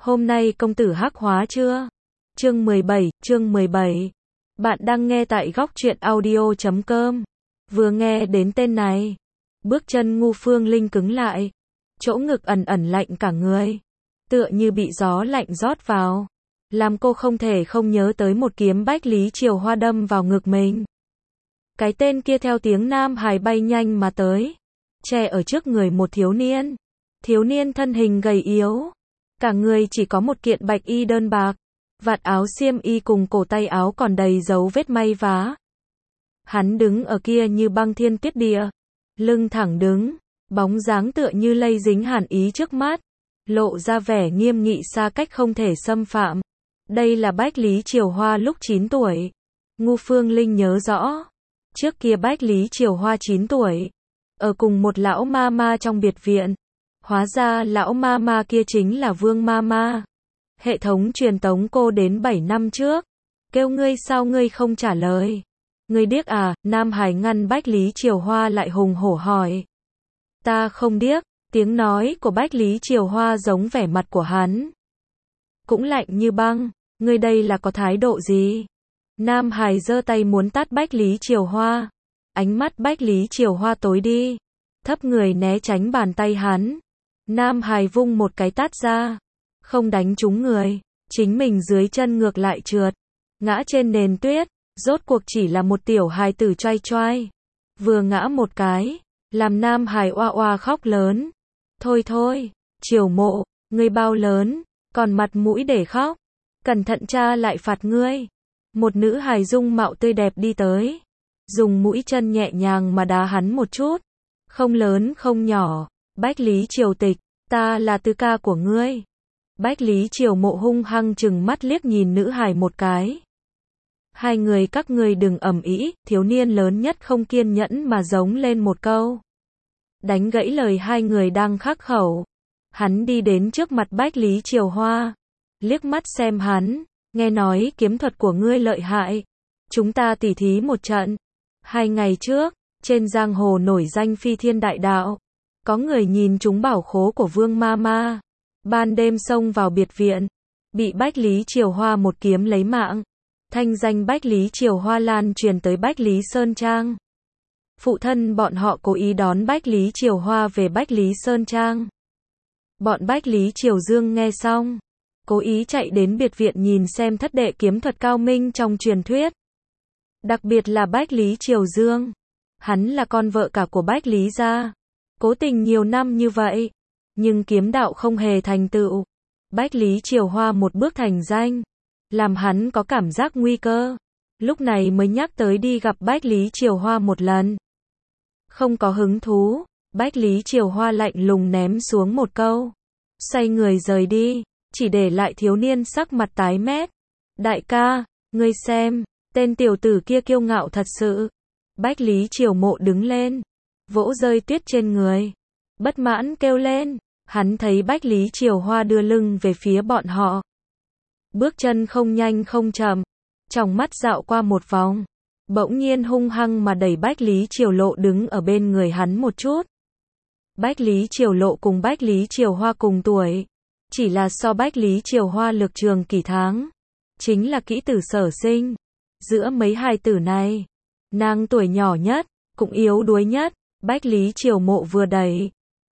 Hôm nay công tử hắc hóa chưa? Chương 17. Bạn đang nghe tại góc truyện audio.com. Vừa nghe đến tên này, bước chân Ngu Phương Linh cứng lại, chỗ ngực ẩn ẩn lạnh cả người, tựa như bị gió lạnh rót vào, làm cô không thể không nhớ tới một kiếm Bách Lý Triều Hoa đâm vào ngực mình. Cái tên kia theo tiếng nam hài bay nhanh mà tới, che ở trước người một thiếu niên thân hình gầy yếu, cả người chỉ có một kiện bạch y đơn bạc, vạt áo xiêm y cùng cổ tay áo còn đầy dấu vết may vá. Hắn đứng ở kia như băng thiên tuyết địa, lưng thẳng đứng, bóng dáng tựa như lây dính hàn ý trước mắt, lộ ra vẻ nghiêm nghị xa cách không thể xâm phạm. Đây là Bách Lý Triều Hoa lúc 9 tuổi. Ngu Phương Linh nhớ rõ, trước kia Bách Lý Triều Hoa 9 tuổi, ở cùng một lão ma ma trong biệt viện. Hóa ra lão ma ma kia chính là Vương ma ma. Hệ thống truyền tống cô đến 7 năm trước. Kêu ngươi sao ngươi không trả lời? Ngươi điếc à? Nam Hải ngăn Bách Lý Triều Hoa lại hùng hổ hỏi. Ta không điếc. Tiếng nói của Bách Lý Triều Hoa giống vẻ mặt của hắn, cũng lạnh như băng. Ngươi đây là có thái độ gì? Nam Hải giơ tay muốn tát Bách Lý Triều Hoa. Ánh mắt Bách Lý Triều Hoa tối đi, thấp người né tránh bàn tay hắn. Nam Hải vung một cái tát ra, không đánh trúng người, chính mình dưới chân ngược lại trượt, ngã trên nền tuyết. Rốt cuộc chỉ là một tiểu hài tử choai choai, vừa ngã một cái, làm Nam Hải oa oa khóc lớn. Thôi thôi, Triều Mộ, ngươi bao lớn, còn mặt mũi để khóc, cẩn thận cha lại phạt ngươi. Một nữ hài dung mạo tươi đẹp đi tới, dùng mũi chân nhẹ nhàng mà đá hắn một chút. Không lớn không nhỏ, Bách Lý Triều Tịch, ta là tư ca của ngươi. Bách Lý Triều Mộ hung hăng chừng mắt liếc nhìn nữ hài một cái. Hai người các ngươi đừng ầm ĩ, thiếu niên lớn nhất không kiên nhẫn mà giống lên một câu, đánh gãy lời hai người đang khắc khẩu. Hắn đi đến trước mặt Bách Lý Triều Hoa, liếc mắt xem hắn, nghe nói kiếm thuật của ngươi lợi hại, chúng ta tỉ thí một trận. 2 ngày trước, trên giang hồ nổi danh phi thiên đại đạo, có người nhìn trúng bảo khố của Vương ma ma, ban đêm xông vào biệt viện, bị Bách Lý Triều Hoa một kiếm lấy mạng. Thanh danh Bách Lý Triều Hoa lan truyền tới Bách Lý Sơn Trang. Phụ thân bọn họ cố ý đón Bách Lý Triều Hoa về Bách Lý Sơn Trang. Bọn Bách Lý Triều Dương nghe xong, cố ý chạy đến biệt viện nhìn xem thất đệ kiếm thuật cao minh trong truyền thuyết. Đặc biệt là Bách Lý Triều Dương, hắn là con vợ cả của Bách Lý gia, cố tình nhiều năm như vậy, nhưng kiếm đạo không hề thành tựu. Bách Lý Triều Hoa một bước thành danh, làm hắn có cảm giác nguy cơ, lúc này mới nhắc tới đi gặp Bách Lý Triều Hoa một lần. Không có hứng thú, Bách Lý Triều Hoa lạnh lùng ném xuống một câu, xoay người rời đi, chỉ để lại thiếu niên sắc mặt tái mét. Đại ca, ngươi xem, tên tiểu tử kia kiêu ngạo thật sự. Bách Lý Triều Mộ đứng lên, vỗ rơi tuyết trên người, bất mãn kêu lên. Hắn thấy Bách Lý Triều Hoa đưa lưng về phía bọn họ, bước chân không nhanh không chậm, trong mắt dạo qua một vòng, bỗng nhiên hung hăng mà đẩy Bách Lý Triều Lộ đứng ở bên người hắn một chút. Bách Lý Triều Lộ cùng Bách Lý Triều Hoa cùng tuổi, chỉ là so Bách Lý Triều Hoa lược trường kỷ tháng, chính là kỹ tử sở sinh. Giữa mấy hài tử này, nàng tuổi nhỏ nhất, cũng yếu đuối nhất. Bách Lý Triều Mộ vừa đẩy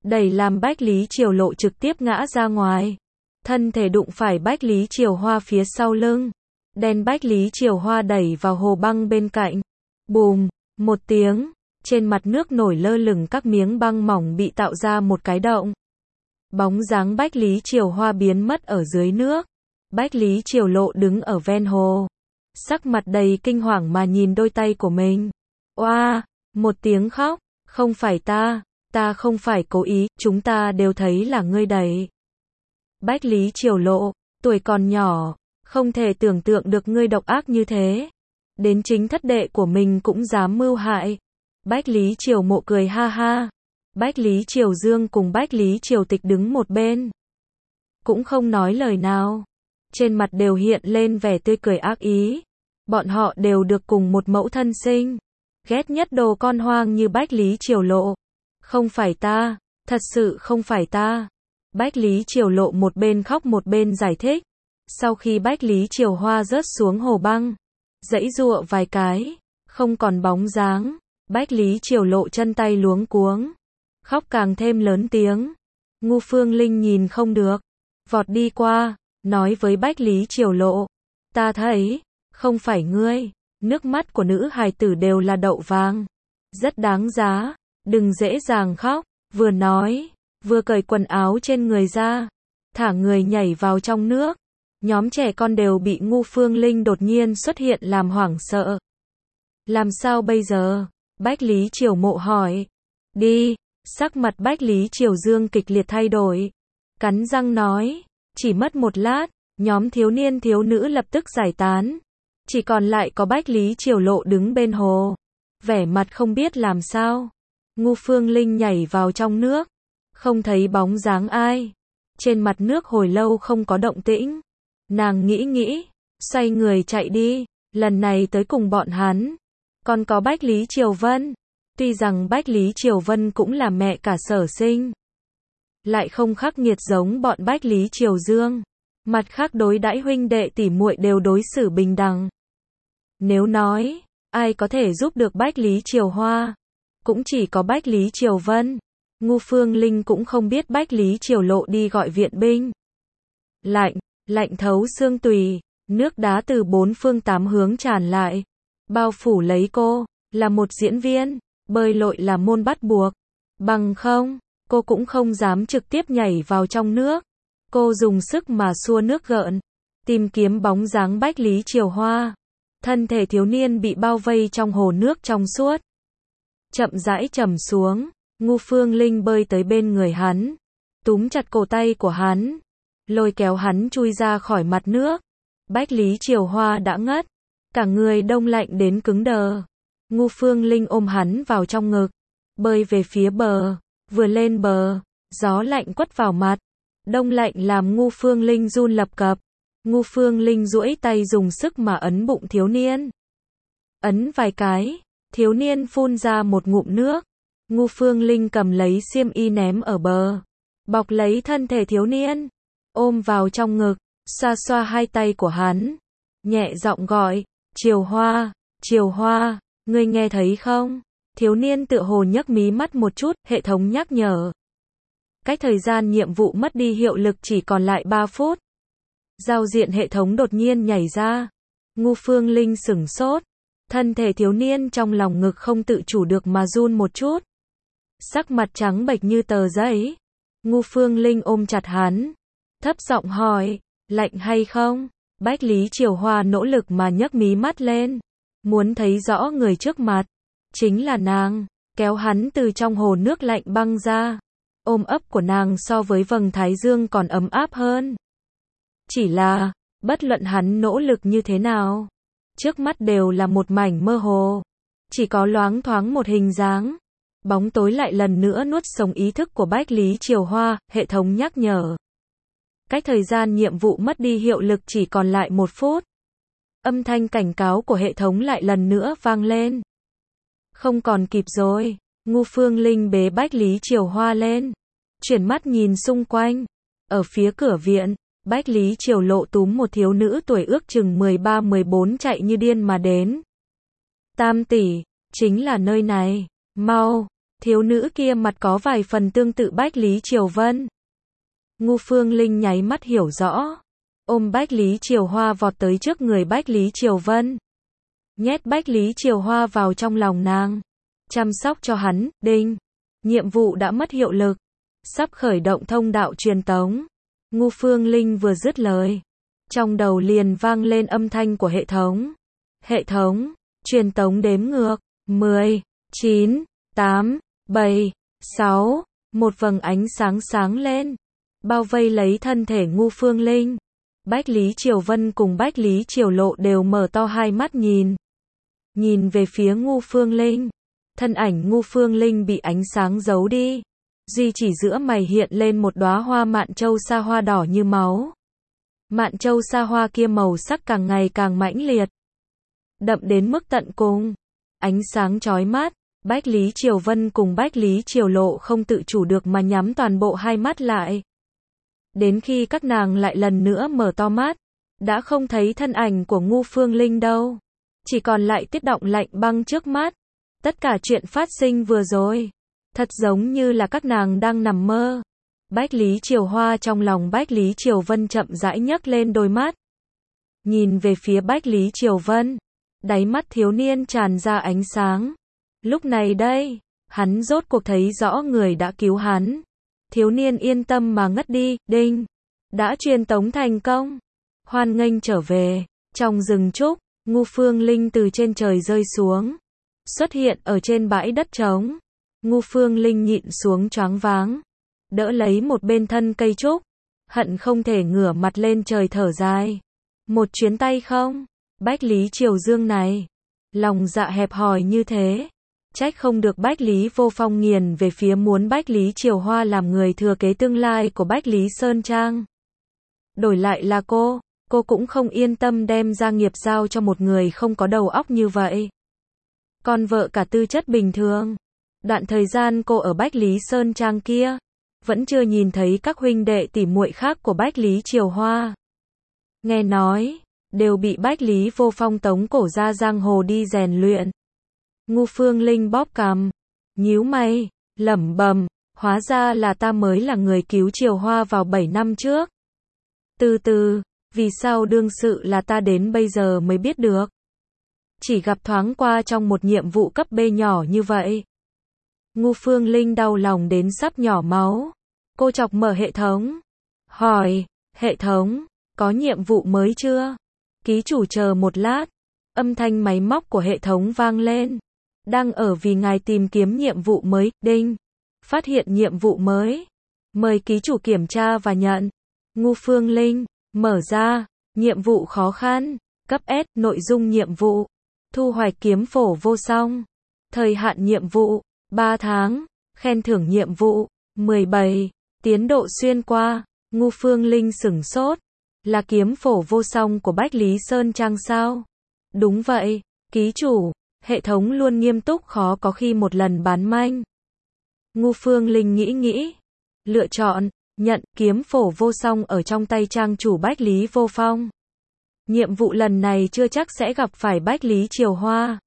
làm Bách Lý Triều Lộ trực tiếp ngã ra ngoài, thân thể đụng phải Bách Lý Triều Hoa phía sau lưng, đen Bách Lý Triều Hoa đẩy vào hồ băng bên cạnh. Bùm, một tiếng, trên mặt nước nổi lơ lửng các miếng băng mỏng bị tạo ra một cái động. Bóng dáng Bách Lý Triều Hoa biến mất ở dưới nước. Bách Lý Triều Lộ đứng ở ven hồ, sắc mặt đầy kinh hoàng mà nhìn đôi tay của mình. Oa, một tiếng khóc, không phải ta không phải cố ý, chúng ta đều thấy là ngươi đẩy. Bách Lý Triều Lộ, tuổi còn nhỏ, không thể tưởng tượng được ngươi độc ác như thế, đến chính thất đệ của mình cũng dám mưu hại. Bách Lý Triều Mộ cười ha ha. Bách Lý Triều Dương cùng Bách Lý Triều Tịch đứng một bên, cũng không nói lời nào, trên mặt đều hiện lên vẻ tươi cười ác ý. Bọn họ đều được cùng một mẫu thân sinh, ghét nhất đồ con hoang như Bách Lý Triều Lộ. Không phải ta, thật sự không phải ta. Bách Lý Triều Lộ một bên khóc một bên giải thích. Sau khi Bách Lý Triều Hoa rớt xuống hồ băng, giãy giụa vài cái, không còn bóng dáng, Bách Lý Triều Lộ chân tay luống cuống, khóc càng thêm lớn tiếng. Ngu Phương Linh nhìn không được, vọt đi qua, nói với Bách Lý Triều Lộ, ta thấy, không phải ngươi, nước mắt của nữ hài tử đều là đậu vàng, rất đáng giá, đừng dễ dàng khóc, vừa nói, vừa cởi quần áo trên người ra, thả người nhảy vào trong nước. Nhóm trẻ con đều bị Ngu Phương Linh đột nhiên xuất hiện làm hoảng sợ. Làm sao bây giờ? Bách Lý Triều Mộ hỏi. Đi, sắc mặt Bách Lý Triều Dương kịch liệt thay đổi. Cắn răng nói, chỉ mất một lát, nhóm thiếu niên thiếu nữ lập tức giải tán. Chỉ còn lại có Bách Lý Triều Lộ đứng bên hồ. Vẻ mặt không biết làm sao. Ngu Phương Linh nhảy vào trong nước. Không thấy bóng dáng ai. Trên mặt nước hồi lâu không có động tĩnh. Nàng nghĩ, xoay người chạy đi, lần này tới cùng bọn hắn. Còn có Bách Lý Triều Vân. Tuy rằng Bách Lý Triều Vân cũng là mẹ cả Sở Sinh, lại không khắc nghiệt giống bọn Bách Lý Triều Dương. Mặt khác đối đãi huynh đệ tỷ muội đều đối xử bình đẳng. Nếu nói, ai có thể giúp được Bách Lý Triều Hoa, cũng chỉ có Bách Lý Triều Vân. Ngu Phương Linh cũng không biết Bách Lý Triều Lộ đi gọi viện binh. Lạnh thấu xương tùy, nước đá từ bốn phương tám hướng tràn lại, bao phủ lấy cô, là một diễn viên, bơi lội là môn bắt buộc, bằng không, cô cũng không dám trực tiếp nhảy vào trong nước. Cô dùng sức mà xua nước gợn, tìm kiếm bóng dáng Bách Lý Triều Hoa. Thân thể thiếu niên bị bao vây trong hồ nước trong suốt. Chậm rãi trầm xuống, Ngu Phương Linh bơi tới bên người hắn, túm chặt cổ tay của hắn, lôi kéo hắn chui ra khỏi mặt nước. Bách Lý Triều Hoa đã ngất, cả người đông lạnh đến cứng đờ. Ngu Phương Linh ôm hắn vào trong ngực, bơi về phía bờ. Vừa lên bờ, gió lạnh quất vào mặt, đông lạnh làm Ngu Phương Linh run lập cập. Ngu Phương Linh duỗi tay dùng sức mà ấn bụng thiếu niên. Ấn vài cái, thiếu niên phun ra một ngụm nước. Ngu Phương Linh cầm lấy xiêm y ném ở bờ, bọc lấy thân thể thiếu niên, ôm vào trong ngực, xoa xoa hai tay của hắn, nhẹ giọng gọi, Triều Hoa, ngươi nghe thấy không? Thiếu niên tựa hồ nhấc mí mắt một chút, hệ thống nhắc nhở. Cách thời gian nhiệm vụ mất đi hiệu lực chỉ còn lại 3 phút. Giao diện hệ thống đột nhiên nhảy ra. Ngu Phương Linh sửng sốt. Thân thể thiếu niên trong lòng ngực không tự chủ được mà run một chút. Sắc mặt trắng bệch như tờ giấy. Ngu Phương Linh ôm chặt hắn, thấp giọng hỏi, lạnh hay không? Bách Lý Triều Hoa nỗ lực mà nhấc mí mắt lên, muốn thấy rõ người trước mặt. Chính là nàng, kéo hắn từ trong hồ nước lạnh băng ra. Ôm ấp của nàng so với vầng thái dương còn ấm áp hơn. Chỉ là, bất luận hắn nỗ lực như thế nào, trước mắt đều là một mảnh mơ hồ. Chỉ có loáng thoáng một hình dáng. Bóng tối lại lần nữa nuốt sống ý thức của Bách Lý Triều Hoa, hệ thống nhắc nhở. Cách thời gian nhiệm vụ mất đi hiệu lực chỉ còn lại 1 phút. Âm thanh cảnh cáo của hệ thống lại lần nữa vang lên. Không còn kịp rồi. Ngu Phương Linh bế Bách Lý Triều Hoa lên, chuyển mắt nhìn xung quanh. Ở phía cửa viện, Bách Lý Triều Lộ túm một thiếu nữ tuổi ước chừng 13-14 chạy như điên mà đến. Tam tỷ, chính là nơi này, mau. Thiếu nữ kia mặt có vài phần tương tự Bách Lý Triều Vân. Ngu Phương Linh nháy mắt hiểu rõ, ôm Bách Lý Triều Hoa vọt tới trước người Bách Lý Triều Vân, nhét Bách Lý Triều Hoa vào trong lòng nàng, chăm sóc cho hắn. Đinh, nhiệm vụ đã mất hiệu lực, sắp khởi động thông đạo truyền tống. Ngu Phương Linh vừa dứt lời, trong đầu liền vang lên âm thanh của hệ thống. Hệ thống, truyền tống đếm ngược, 10, 9, 8, 7, 6, một vầng ánh sáng sáng lên, bao vây lấy thân thể Ngu Phương Linh. Bách Lý Triều Vân cùng Bách Lý Triều Lộ đều mở to hai mắt nhìn về phía Ngu Phương Linh. Thân ảnh Ngu Phương Linh bị ánh sáng giấu đi, duy chỉ giữa mày hiện lên một đóa hoa mạn châu sa hoa đỏ như máu. Mạn châu sa hoa kia màu sắc càng ngày càng mãnh liệt, đậm đến mức tận cùng, ánh sáng chói mắt. Bách Lý Triều Vân cùng Bách Lý Triều Lộ không tự chủ được mà nhắm toàn bộ hai mắt lại. Đến khi các nàng lại lần nữa mở to mắt, đã không thấy thân ảnh của Ngu Phương Linh đâu. Chỉ còn lại tiết động lạnh băng trước mắt. Tất cả chuyện phát sinh vừa rồi, thật giống như là các nàng đang nằm mơ. Bách Lý Triều Hoa trong lòng Bách Lý Triều Vân chậm rãi nhấc lên đôi mắt. Nhìn về phía Bách Lý Triều Vân, đáy mắt thiếu niên tràn ra ánh sáng. Lúc này đây, hắn rốt cuộc thấy rõ người đã cứu hắn. Thiếu niên yên tâm mà ngất đi, đinh. Đã truyền tống thành công. Hoan nghênh trở về. Trong rừng trúc, Ngu Phương Linh từ trên trời rơi xuống. Xuất hiện ở trên bãi đất trống. Ngu Phương Linh nhịn xuống choáng váng. Đỡ lấy một bên thân cây trúc. Hận không thể ngửa mặt lên trời thở dài. Một chuyến tay không? Bách Lý Triều Dương này. Lòng dạ hẹp hòi như thế. Trách không được Bách Lý Vô Phong nghiền về phía muốn Bách Lý Triều Hoa làm người thừa kế tương lai của Bách Lý Sơn Trang. Đổi lại là cô cũng không yên tâm đem gia nghiệp giao cho một người không có đầu óc như vậy. Con vợ cả tư chất bình thường. Đoạn thời gian cô ở Bách Lý Sơn Trang kia, vẫn chưa nhìn thấy các huynh đệ tỷ muội khác của Bách Lý Triều Hoa. Nghe nói, đều bị Bách Lý Vô Phong tống cổ ra giang hồ đi rèn luyện. Ngu Phương Linh bóp cằm, nhíu mày, lẩm bẩm, hóa ra là ta mới là người cứu Triều Hoa vào 7 năm trước. Từ từ, vì sao đương sự là ta đến bây giờ mới biết được. Chỉ gặp thoáng qua trong một nhiệm vụ cấp B nhỏ như vậy. Ngu Phương Linh đau lòng đến sắp nhỏ máu. Cô chọc mở hệ thống. Hỏi, hệ thống, có nhiệm vụ mới chưa? Ký chủ chờ một lát. Âm thanh máy móc của hệ thống vang lên. Đang ở vì ngài tìm kiếm nhiệm vụ mới, đinh. Phát hiện nhiệm vụ mới. Mời ký chủ kiểm tra và nhận. Ngu Phương Linh, mở ra, nhiệm vụ khó khăn, cấp S, nội dung nhiệm vụ. Thu hoạch kiếm phổ vô song. Thời hạn nhiệm vụ, 3 tháng, khen thưởng nhiệm vụ, 17, tiến độ xuyên qua. Ngu Phương Linh sửng sốt. Là kiếm phổ vô song của Bách Lý Sơn Trang sao? Đúng vậy, ký chủ. Hệ thống luôn nghiêm túc khó có khi một lần bán manh. Ngu Phương Linh nghĩ. Lựa chọn, nhận kiếm phổ vô song ở trong tay trang chủ Bách Lý Vô Phong. Nhiệm vụ lần này chưa chắc sẽ gặp phải Bách Lý Triều Hoa.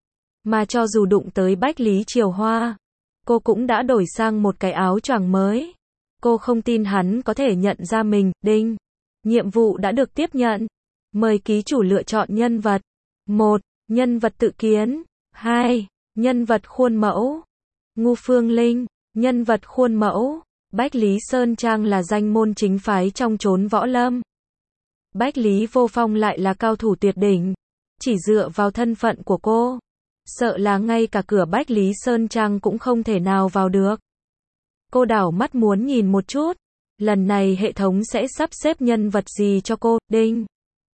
Mà cho dù đụng tới Bách Lý Triều Hoa, cô cũng đã đổi sang một cái áo choàng mới. Cô không tin hắn có thể nhận ra mình, đinh. Nhiệm vụ đã được tiếp nhận. Mời ký chủ lựa chọn nhân vật. 1. Nhân vật tự kiến. 2. Nhân vật khuôn mẫu. Ngu Phương Linh, nhân vật khuôn mẫu. Bách Lý Sơn Trang là danh môn chính phái trong chốn võ lâm. Bách Lý Vô Phong lại là cao thủ tuyệt đỉnh. Chỉ dựa vào thân phận của cô, sợ là ngay cả cửa Bách Lý Sơn Trang cũng không thể nào vào được. Cô đảo mắt muốn nhìn một chút. Lần này hệ thống sẽ sắp xếp nhân vật gì cho cô, đinh.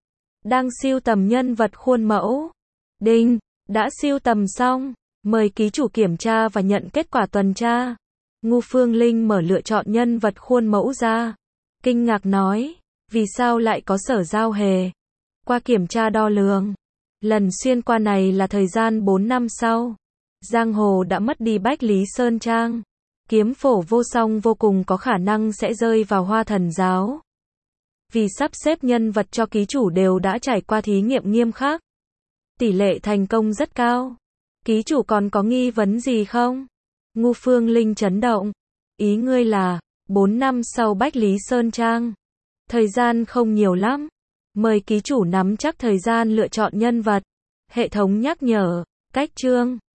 Đang sưu tầm nhân vật khuôn mẫu. Đinh, đã sưu tầm xong. Mời ký chủ kiểm tra và nhận kết quả tuần tra. Ngu Phương Linh mở lựa chọn nhân vật khuôn mẫu ra. Kinh ngạc nói, vì sao lại có Sở Giao Hề? Qua kiểm tra đo lường, lần xuyên qua này là thời gian 4 năm sau. Giang hồ đã mất đi Bách Lý Sơn Trang. Kiếm phổ vô song vô cùng có khả năng sẽ rơi vào Hoa Thần Giáo. Vì sắp xếp nhân vật cho ký chủ đều đã trải qua thí nghiệm nghiêm khắc. Tỷ lệ thành công rất cao. Ký chủ còn có nghi vấn gì không? Ngu Phương Linh chấn động. Ý ngươi là, 4 năm sau Bách Lý Sơn Trang. Thời gian không nhiều lắm. Mời ký chủ nắm chắc thời gian lựa chọn nhân vật. Hệ thống nhắc nhở, cách chương.